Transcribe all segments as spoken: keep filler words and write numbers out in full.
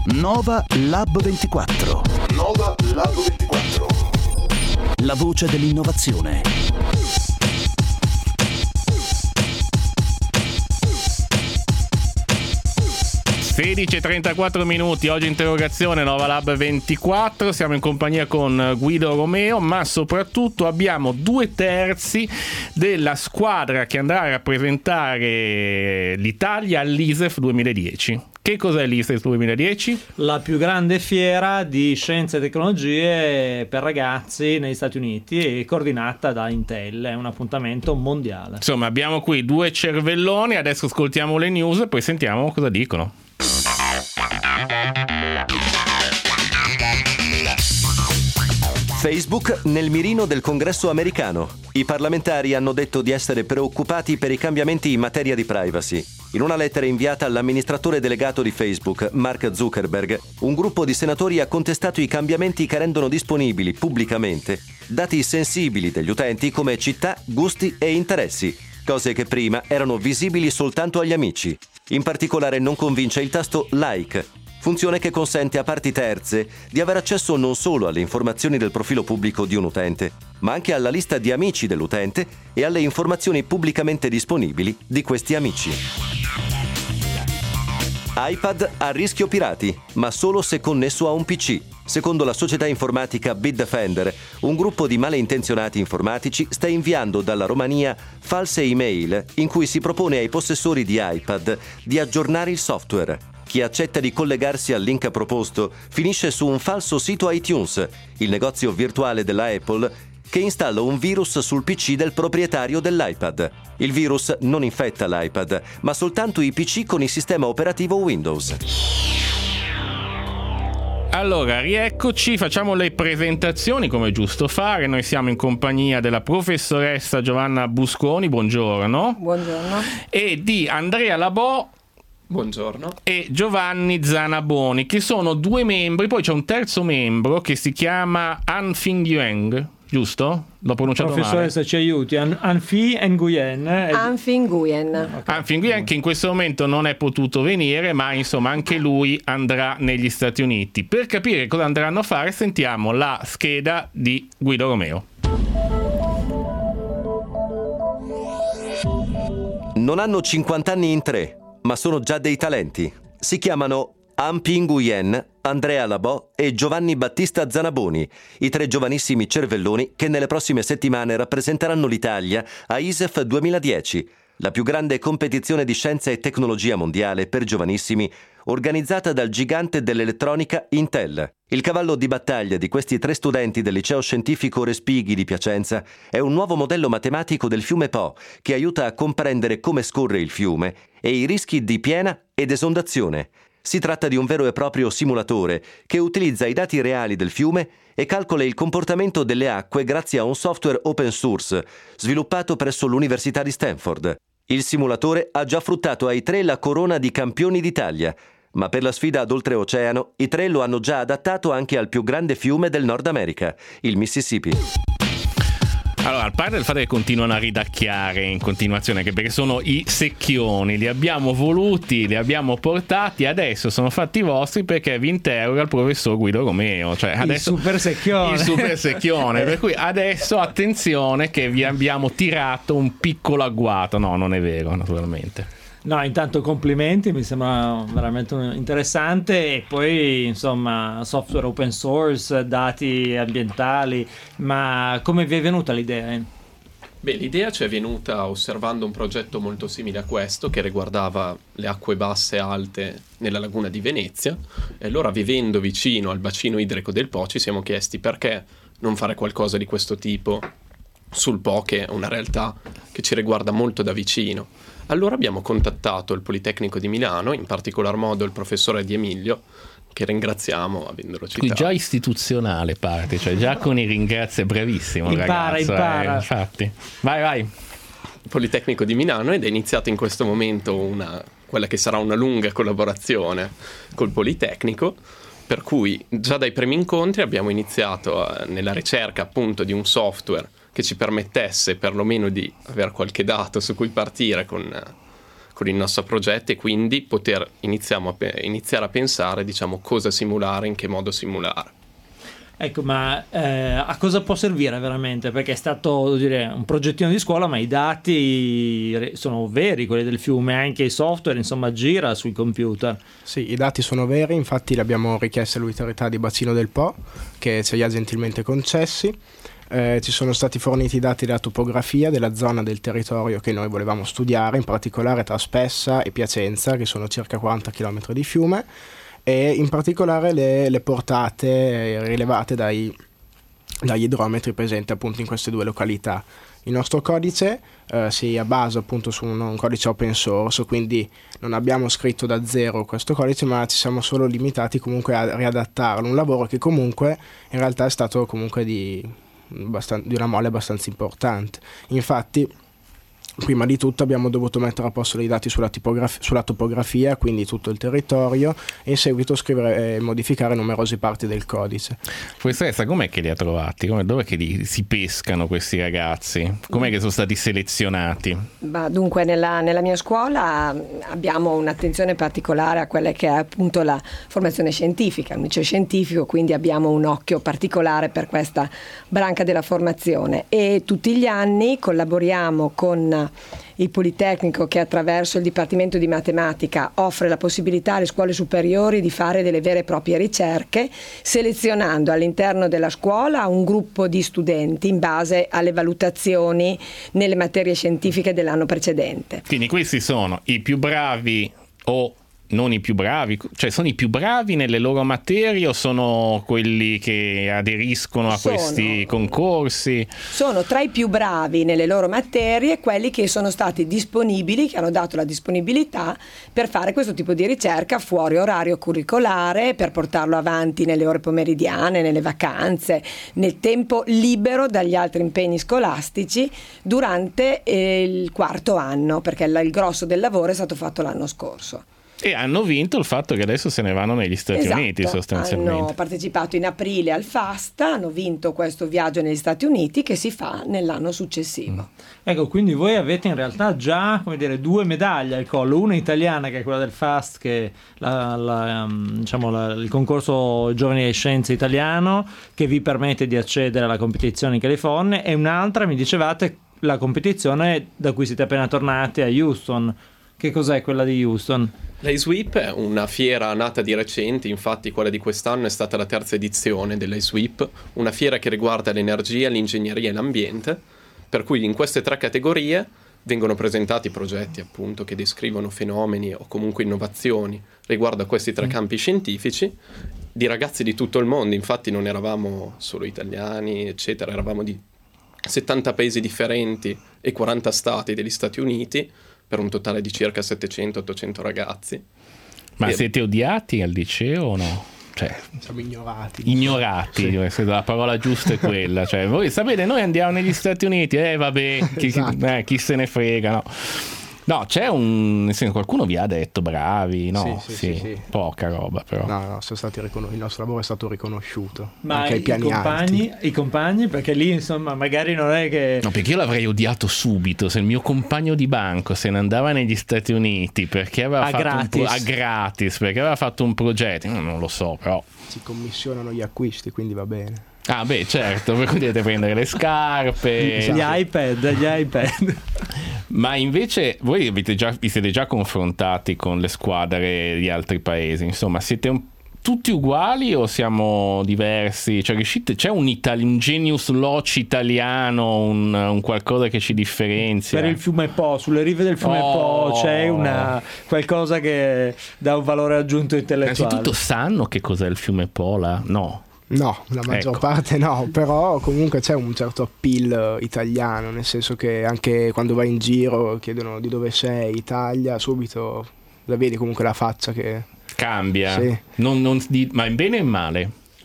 Nova Lab ventiquattro. Nova Lab ventiquattro. La voce dell'innovazione. sedici e trentaquattro minuti, oggi interrogazione Nova Lab ventiquattro, siamo in compagnia con Guido Romeo, ma soprattutto abbiamo due terzi della squadra che andrà a rappresentare l'Italia all'I S E F duemiladieci. Che cos'è l'I S E F duemiladieci? La più grande fiera di scienze e tecnologie per ragazzi negli Stati Uniti e coordinata da Intel, è un appuntamento mondiale. Insomma, abbiamo qui due cervelloni, adesso ascoltiamo le news e poi sentiamo cosa dicono. Facebook nel mirino del Congresso americano. I parlamentari hanno detto di essere preoccupati per i cambiamenti in materia di privacy. In una lettera inviata all'amministratore delegato di Facebook, Mark Zuckerberg, un gruppo di senatori ha contestato i cambiamenti che rendono disponibili pubblicamente dati sensibili degli utenti come città, gusti e interessi, cose che prima erano visibili soltanto agli amici. In particolare non convince il tasto Like, funzione che consente a parti terze di avere accesso non solo alle informazioni del profilo pubblico di un utente, ma anche alla lista di amici dell'utente e alle informazioni pubblicamente disponibili di questi amici. iPad a rischio pirati, ma solo se connesso a un P C. Secondo la società informatica Bitdefender, un gruppo di malintenzionati informatici sta inviando dalla Romania false email in cui si propone ai possessori di iPad di aggiornare il software. Chi accetta di collegarsi al link proposto finisce su un falso sito iTunes, il negozio virtuale della Apple, che installa un virus sul P C del proprietario dell'iPad. Il virus non infetta l'iPad, ma soltanto i P C con il sistema operativo Windows. Allora, rieccoci, facciamo le presentazioni come è giusto fare. Noi siamo in compagnia della professoressa Giovanna Busconi, buongiorno. Buongiorno. E di Andrea Labò. Buongiorno. E Giovanni Zanaboni, che sono due membri, poi c'è un terzo membro che si chiama An-Fing Nguyen, giusto? L'ho pronunciato male. Professoressa, ci aiuti. An-Fing Nguyen. An-Fing Nguyen. Okay. An-Fing Nguyen, che in questo momento non è potuto venire, ma insomma anche lui andrà negli Stati Uniti. Per capire cosa andranno a fare, sentiamo la scheda di Guido Romeo. Non hanno cinquanta anni in tre, ma sono già dei talenti. Si chiamano An-Fing Nguyen, Andrea Labò e Giovanni Battista Zanaboni, i tre giovanissimi cervelloni che nelle prossime settimane rappresenteranno l'Italia a I S E F duemiladieci, la più grande competizione di scienza e tecnologia mondiale per giovanissimi, organizzata dal gigante dell'elettronica Intel. Il cavallo di battaglia di questi tre studenti del liceo scientifico Respighi di Piacenza è un nuovo modello matematico del fiume Po che aiuta a comprendere come scorre il fiume e i rischi di piena ed esondazione. Si tratta di un vero e proprio simulatore che utilizza i dati reali del fiume e calcola il comportamento delle acque grazie a un software open source sviluppato presso l'Università di Stanford. Il simulatore ha già fruttato ai tre la corona di campioni d'Italia, ma per la sfida ad oltreoceano i tre lo hanno già adattato anche al più grande fiume del Nord America, il Mississippi. Allora, al parte del fatto che continuano a ridacchiare in continuazione, anche perché sono i secchioni, li abbiamo voluti, li abbiamo portati, adesso sono fatti vostri perché vi interroga il professor Guido Romeo, cioè adesso il super secchione. Il super secchione, per cui adesso attenzione che vi abbiamo tirato un piccolo agguato. No, non è vero, naturalmente. No, intanto complimenti, mi sembra veramente interessante. E poi insomma software open source, dati ambientali, ma come vi è venuta l'idea? Beh, l'idea ci è venuta osservando un progetto molto simile a questo che riguardava le acque basse alte nella laguna di Venezia, e allora vivendo vicino al bacino idrico del Po ci siamo chiesti perché non fare qualcosa di questo tipo sul Po, che è una realtà che ci riguarda molto da vicino. Allora abbiamo contattato il Politecnico di Milano, in particolar modo il professore Di Emilio, che ringraziamo avendolo citato. Qui già istituzionale parte, cioè già con i ringrazi, è brevissimo il impara, ragazzo. Impara, eh, infatti. Vai, vai. Politecnico di Milano, ed è iniziata in questo momento una, quella che sarà una lunga collaborazione col Politecnico, per cui già dai primi incontri abbiamo iniziato a, nella ricerca appunto di un software che ci permettesse perlomeno di avere qualche dato su cui partire con, con il nostro progetto, e quindi poter iniziamo a pe- iniziare a pensare, diciamo, cosa simulare, in che modo simulare. Ecco, ma eh, a cosa può servire veramente? Perché è stato, devo dire, un progettino di scuola, ma i dati sono veri, quelli del fiume, anche il software, insomma, gira sui computer. Sì, i dati sono veri, infatti li abbiamo richiesti all'autorità di bacino del Po, che ce li ha gentilmente concessi. Eh, ci sono stati forniti i dati della topografia della zona del territorio che noi volevamo studiare, in particolare tra Spessa e Piacenza, che sono circa quaranta chilometri di fiume, e in particolare le, le portate rilevate dai, dagli idrometri presenti appunto in queste due località. Il nostro codice eh, si basa appunto su un, un codice open source, quindi non abbiamo scritto da zero questo codice, ma ci siamo solo limitati comunque a riadattarlo, un lavoro che comunque in realtà è stato comunque di, abbastan- di una mole abbastanza importante. Infatti, prima di tutto abbiamo dovuto mettere a posto dei dati sulla, tipograf- sulla topografia, quindi tutto il territorio, e in seguito scrivere e modificare numerose parti del codice. Professoressa, com'è che li ha trovati? Come, dove che li, si pescano questi ragazzi? Com'è che sono stati selezionati? Bah, dunque nella, nella mia scuola abbiamo un'attenzione particolare a quella che è appunto la formazione scientifica, un liceo scientifico, quindi abbiamo un occhio particolare per questa branca della formazione, e tutti gli anni collaboriamo con il Politecnico, che attraverso il Dipartimento di Matematica offre la possibilità alle scuole superiori di fare delle vere e proprie ricerche, selezionando all'interno della scuola un gruppo di studenti in base alle valutazioni nelle materie scientifiche dell'anno precedente. Quindi questi sono i più bravi o non i più bravi, cioè sono i più bravi nelle loro materie o sono quelli che aderiscono a sono, questi concorsi? Sono tra i più bravi nelle loro materie quelli che sono stati disponibili, che hanno dato la disponibilità per fare questo tipo di ricerca fuori orario curricolare, per portarlo avanti nelle ore pomeridiane, nelle vacanze, nel tempo libero dagli altri impegni scolastici durante eh, il quarto anno, perché il, il grosso del lavoro è stato fatto l'anno scorso. E hanno vinto il fatto che adesso se ne vanno negli Stati esatto, Uniti sostanzialmente. Hanno partecipato in aprile al FASTA, hanno vinto questo viaggio negli Stati Uniti che si fa nell'anno successivo. Ecco, quindi voi avete in realtà già, come dire, due medaglie al collo, una italiana che è quella del FAST, che è la, la, diciamo, la, il concorso Giovani e Scienze italiano, che vi permette di accedere alla competizione in California, e un'altra, mi dicevate, la competizione da cui siete appena tornati a Houston. Che cos'è quella di Houston? L'I-Sweep è una fiera nata di recente, infatti quella di quest'anno è stata la terza edizione dell'I-Sweep, una fiera che riguarda l'energia, l'ingegneria e l'ambiente, per cui in queste tre categorie vengono presentati progetti appunto che descrivono fenomeni o comunque innovazioni riguardo a questi tre campi scientifici, di ragazzi di tutto il mondo. Infatti non eravamo solo italiani eccetera, eravamo di settanta paesi differenti e quaranta stati degli Stati Uniti, per un totale di circa settecento ottocento ragazzi. Ma e... siete odiati al liceo o no? Cioè, siamo ignorati. Ignorati, sì. La parola giusta è quella. Cioè, voi sapete, noi andiamo negli Stati Uniti, eh vabbè, chi, esatto. eh, chi se ne frega, no? No, c'è un... nel senso, qualcuno vi ha detto bravi, no? Sì, sì, sì, sì, sì. Poca roba però. No, no, sono stati ricon- il nostro lavoro è stato riconosciuto. Ma anche ai i piani compagni, alti. i compagni, perché lì insomma magari non è che... No, perché io l'avrei odiato subito se il mio compagno di banco se ne andava negli Stati Uniti perché aveva a fatto gratis. Un pro- a gratis, perché aveva fatto un progetto, no, non lo so, però si commissionano gli acquisti, quindi va bene. Ah beh, certo, per cui dovete prendere le scarpe, gli iPad, gli iPad. Ma invece voi avete già, vi siete già confrontati con le squadre di altri paesi, insomma, siete un, tutti uguali o siamo diversi? Cioè, riuscite, c'è un, Itali- un genius loci italiano, un, un qualcosa che ci differenzia? Per il fiume Po, sulle rive del fiume oh. Po c'è una qualcosa che dà un valore aggiunto intellettuale. Innanzitutto sanno che cos'è il fiume Po là? No. No, la maggior ecco. parte no, però comunque c'è un certo appeal italiano, nel senso che anche quando vai in giro chiedono di dove sei, Italia, subito la vedi comunque la faccia che cambia, sì. non, non, ma in bene e in male?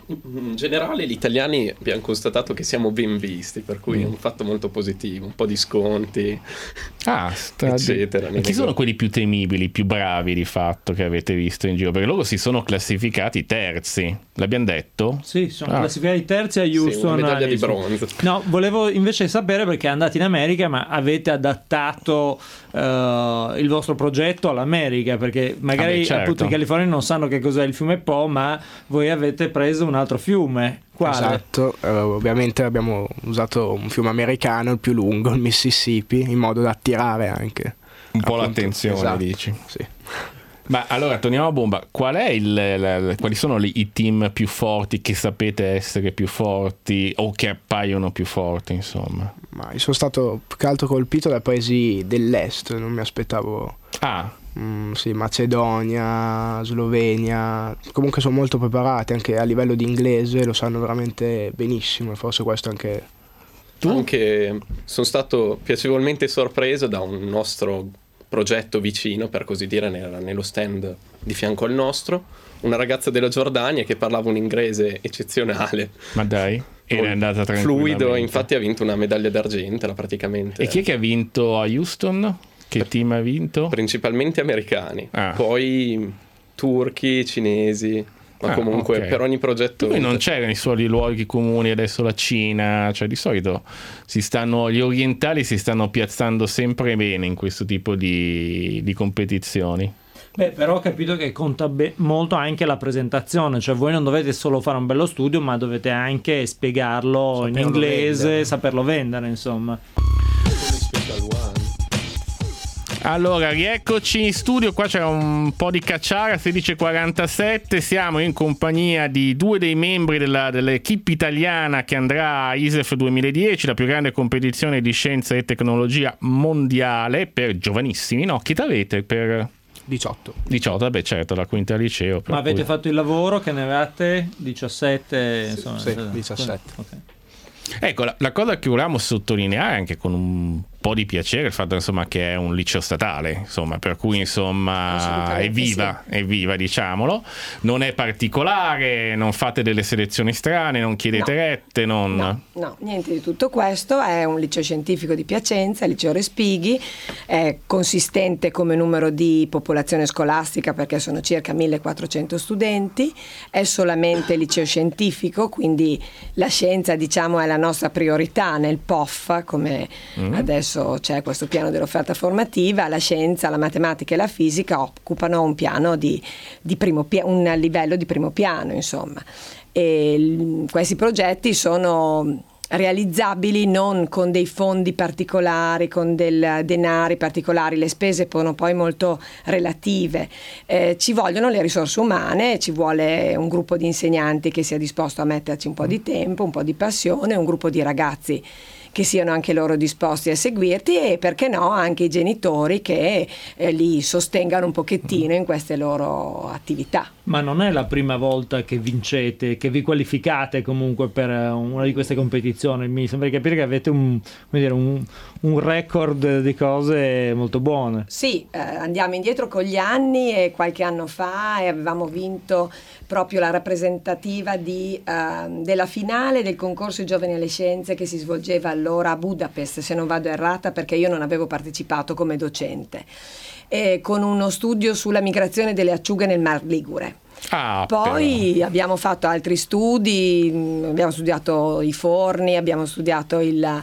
In generale gli italiani abbiamo constatato che siamo ben visti, per cui mm. è un fatto molto positivo, un po' di sconti, ah, sta eccetera. E chi sono quelli più temibili, più bravi di fatto che avete visto in giro? Perché loro si sono classificati terzi, l'abbiamo detto? Sì, sono ah. classificati terzi a Houston. Sì, una medaglia di bronzo. No, volevo invece sapere, perché andate in America, ma avete adattato uh, il vostro progetto all'America? Perché magari ah beh, certo. appunto i californiani non sanno che cos'è il fiume Po, ma voi avete preso un altro fiume. Quale? Esatto, uh, ovviamente abbiamo usato un fiume americano, il più lungo, il Mississippi, in modo da attirare anche un po' appunto, l'attenzione, esatto, dici? Sì. Ma allora torniamo a bomba. Qual è il, la, quali sono i, i team più forti che sapete essere più forti o che appaiono più forti, insomma? Ma io sono stato più che altro colpito dai paesi dell'est, non mi aspettavo. Ah. Mm, sì, Macedonia, Slovenia, comunque sono molto preparati anche a livello di inglese, lo sanno veramente benissimo, e forse questo anche. Tu? Anche sono stato piacevolmente sorpreso da un nostro progetto vicino, per così dire, nello stand di fianco al nostro, una ragazza della Giordania che parlava un inglese eccezionale. Ma dai, era andata tranquillamente. Fluido, infatti ha vinto una medaglia d'argento praticamente. E chi è che ha vinto a Houston? Che team ha vinto? Principalmente americani, ah. poi turchi, cinesi, ma ah, comunque okay. per ogni progetto. Poi non c'erano i soli luoghi comuni, adesso la Cina, cioè di solito si stanno, gli orientali si stanno piazzando sempre bene in questo tipo di, di competizioni. Beh, però ho capito che conta be- molto anche la presentazione, cioè voi non dovete solo fare un bello studio, ma dovete anche spiegarlo saperlo in inglese, vendere. saperlo vendere, insomma. Allora, rieccoci in studio, qua c'era un po' di cacciara, sedici e quarantasette, siamo in compagnia di due dei membri della, dell'equipe italiana che andrà a I S E F duemiladieci, la più grande competizione di scienza e tecnologia mondiale per giovanissimi, no? Che età avete? Per diciotto. diciotto, vabbè certo, la quinta al liceo. Ma avete cui... fatto il lavoro, che ne avevate? diciassette? Sì, insomma, sì, diciassette. Okay. Ecco, la, la cosa che volevamo sottolineare anche con un po' di piacere il fatto insomma che è un liceo statale, insomma, per cui insomma è viva, sì. è viva, diciamolo, non è particolare, non fate delle selezioni strane, non chiedete no. rette, non... No, no, niente di tutto questo, è un liceo scientifico di Piacenza, il liceo Respighi, è consistente come numero di popolazione scolastica perché sono circa millequattrocento studenti, è solamente liceo scientifico, quindi la scienza diciamo è la nostra priorità nel P O F, come mm. adesso c'è questo piano dell'offerta formativa. La scienza, la matematica e la fisica occupano un piano di, di primo pia- un livello di primo piano, insomma. E l- questi progetti sono realizzabili non con dei fondi particolari, con del denari particolari, le spese sono poi molto relative, eh, ci vogliono le risorse umane, ci vuole un gruppo di insegnanti che sia disposto a metterci un po' di tempo, un po' di passione, un gruppo di ragazzi che siano anche loro disposti a seguirti e perché no anche i genitori che eh, li sostengano un pochettino in queste loro attività. Ma non è la prima volta che vincete, che vi qualificate comunque per una di queste competizioni, mi sembra di capire che avete un, come dire, un, un record di cose molto buone. Sì, eh, andiamo indietro con gli anni e qualche anno fa e avevamo vinto proprio la rappresentativa di, uh, della finale del concorso Giovani alle Scienze che si svolgeva allora a Budapest, se non vado errata perché io non avevo partecipato come docente, e con uno studio sulla migrazione delle acciughe nel Mar Ligure. Ah, Poi però. abbiamo fatto altri studi, abbiamo studiato i forni, abbiamo studiato il,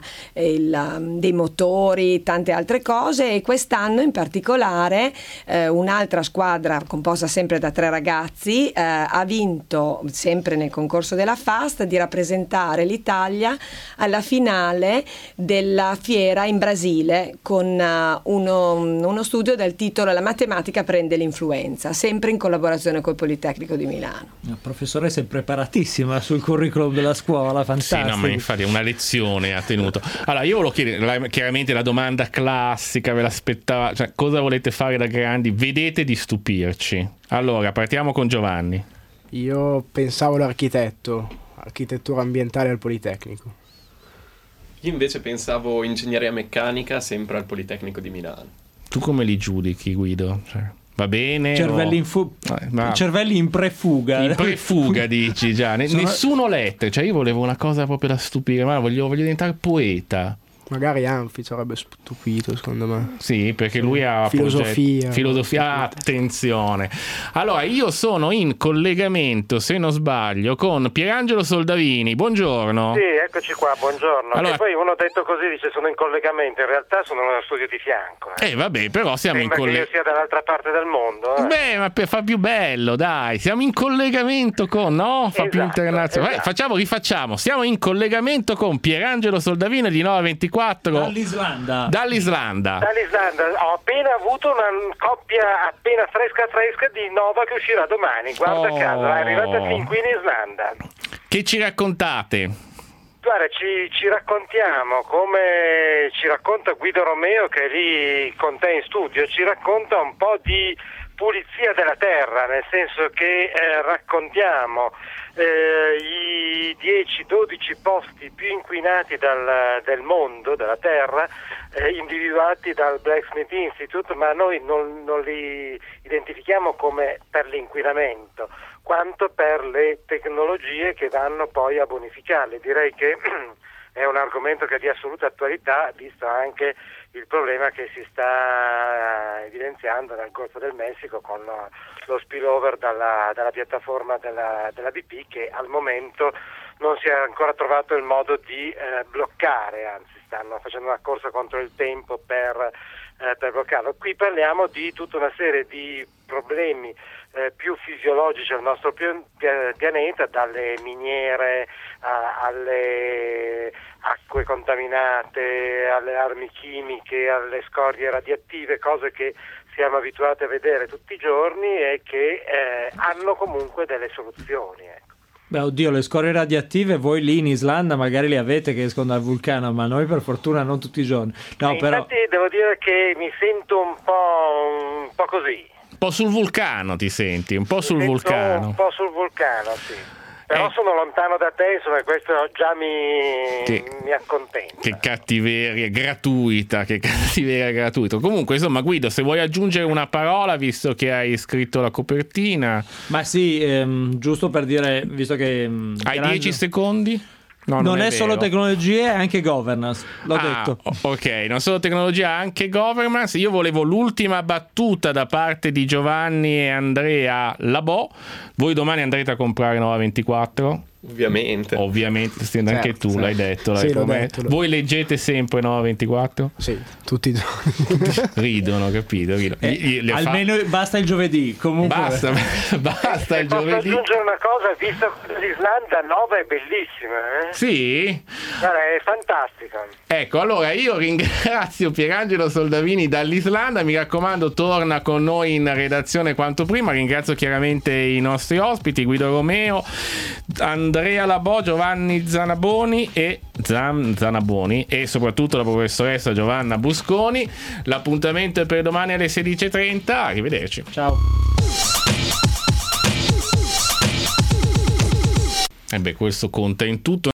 il, dei motori, tante altre cose, e quest'anno in particolare eh, un'altra squadra composta sempre da tre ragazzi eh, ha vinto, sempre nel concorso della FAST, di rappresentare l'Italia alla finale della fiera in Brasile con uh, uno, uno studio dal titolo La matematica prende l'influenza, sempre in collaborazione col Politecnico di Milano. La professoressa è preparatissima sul curriculum della scuola, fantastico. Sì, no, ma infatti una lezione ha tenuto. Allora, io volevo chiedere, la, chiaramente la domanda classica, ve l'aspettava, cioè cosa volete fare da grandi? Vedete di stupirci? Allora, partiamo con Giovanni. Io pensavo l'architetto, architettura ambientale al Politecnico. Io invece pensavo ingegneria meccanica, sempre al Politecnico di Milano. Tu come li giudichi, Guido? Cioè... Va bene? Cervelli o... in, fu- eh, ma... cervelli in prefuga. In prefuga dici già. Ne- Sono... Nessuno letto. Cioè io volevo una cosa proprio da stupire, ma voglio, voglio diventare poeta. Magari Anfi ci avrebbe stupito, secondo me. Sì, perché lui ha filosofia. Proget- filosofia, attenzione. Allora, io sono in collegamento, se non sbaglio, con Pierangelo Soldavini. Buongiorno. Sì, eccoci qua, buongiorno. Allora... E poi uno detto così dice sono in collegamento, in realtà sono nello studio di fianco. Eh, eh vabbè, però siamo Sembra in collegamento. che io sia dall'altra parte del mondo. Eh. Beh, ma per, fa più bello, dai. Siamo in collegamento con, no? Fa esatto, più internazionale. Esatto. Eh, facciamo, rifacciamo. Siamo in collegamento con Pierangelo Soldavini di Nova ventiquattro. Dall'Islanda. Dall'Islanda. Dall'Islanda. Ho appena avuto una coppia appena fresca fresca di Nova che uscirà domani. Guarda Oh. caso, è arrivata fin qui in Islanda. Che ci raccontate? Guarda, ci, ci raccontiamo come ci racconta Guido Romeo, che è lì con te in studio, ci racconta un po' di pulizia della terra, nel senso che eh, raccontiamo eh, i dieci dodici posti più inquinati dal, del mondo, della terra, eh, individuati dal Blacksmith Institute, ma noi non, non li identifichiamo come per l'inquinamento, quanto per le tecnologie che vanno poi a bonificarli. Direi che è un argomento che è di assoluta attualità, visto anche il problema che si sta evidenziando nel Golfo del Messico con lo spillover dalla, dalla piattaforma della, della B P, che al momento non si è ancora trovato il modo di eh, bloccare, anzi stanno facendo una corsa contro il tempo per, eh, per bloccarlo. Qui parliamo di tutta una serie di problemi eh, più fisiologici al nostro pi- pianeta, dalle miniere a, alle acque contaminate, alle armi chimiche, alle scorie radioattive, cose che siamo abituati a vedere tutti i giorni e che eh, hanno comunque delle soluzioni. Ecco. Beh, oddio, le scorie radioattive voi lì in Islanda magari le avete che escono dal vulcano, ma noi per fortuna non tutti i giorni. No, e però... Infatti devo dire che mi sento un po', un po' così. Un po' sul vulcano ti senti, un po' sul mi vulcano. Un po' sul vulcano, sì. Però Eh. sono lontano da te, insomma, questo già mi, Che- mi accontenta. Che cattiveria gratuita, che cattiveria gratuita. Comunque, insomma, Guido, se vuoi aggiungere una parola, visto che hai scritto la copertina, Ma sì, ehm, giusto per dire, visto che... ehm, hai Pierangelo- dieci secondi? No, non, è, è solo vero. tecnologie, è anche governance, l'ho Ah, detto. o- ok, non solo tecnologia, anche governance. Io volevo l'ultima battuta da parte di Giovanni e Andrea Labò. Voi domani andrete a comprare Nova ventiquattro? Ovviamente. Ovviamente, sì, anche Certo, tu certo. l'hai detto. L'hai Sì, l'ho promesso. detto, l'ho- Voi leggete sempre Nova ventiquattro? Sì, tutti i giorni. Ridono, capito? Ridono. Eh, Gli- gli fa- almeno basta il giovedì, comunque. Basta, basta il Posso giovedì. aggiungere una cosa, visto che l'Islanda Nova è bellissima, eh? Sì? Guarda, è fantastica. Ecco, allora io ringrazio Pierangelo Soldavini dall'Islanda, mi raccomando torna con noi in redazione quanto prima, ringrazio chiaramente i nostri ospiti Guido Romeo, Andrea Labò, Giovanni Zanaboni e Zan, Zanaboni e soprattutto la professoressa Giovanna Busconi. L'appuntamento è per domani alle sedici e trenta, arrivederci. Ciao. E beh, questo conta in tutto.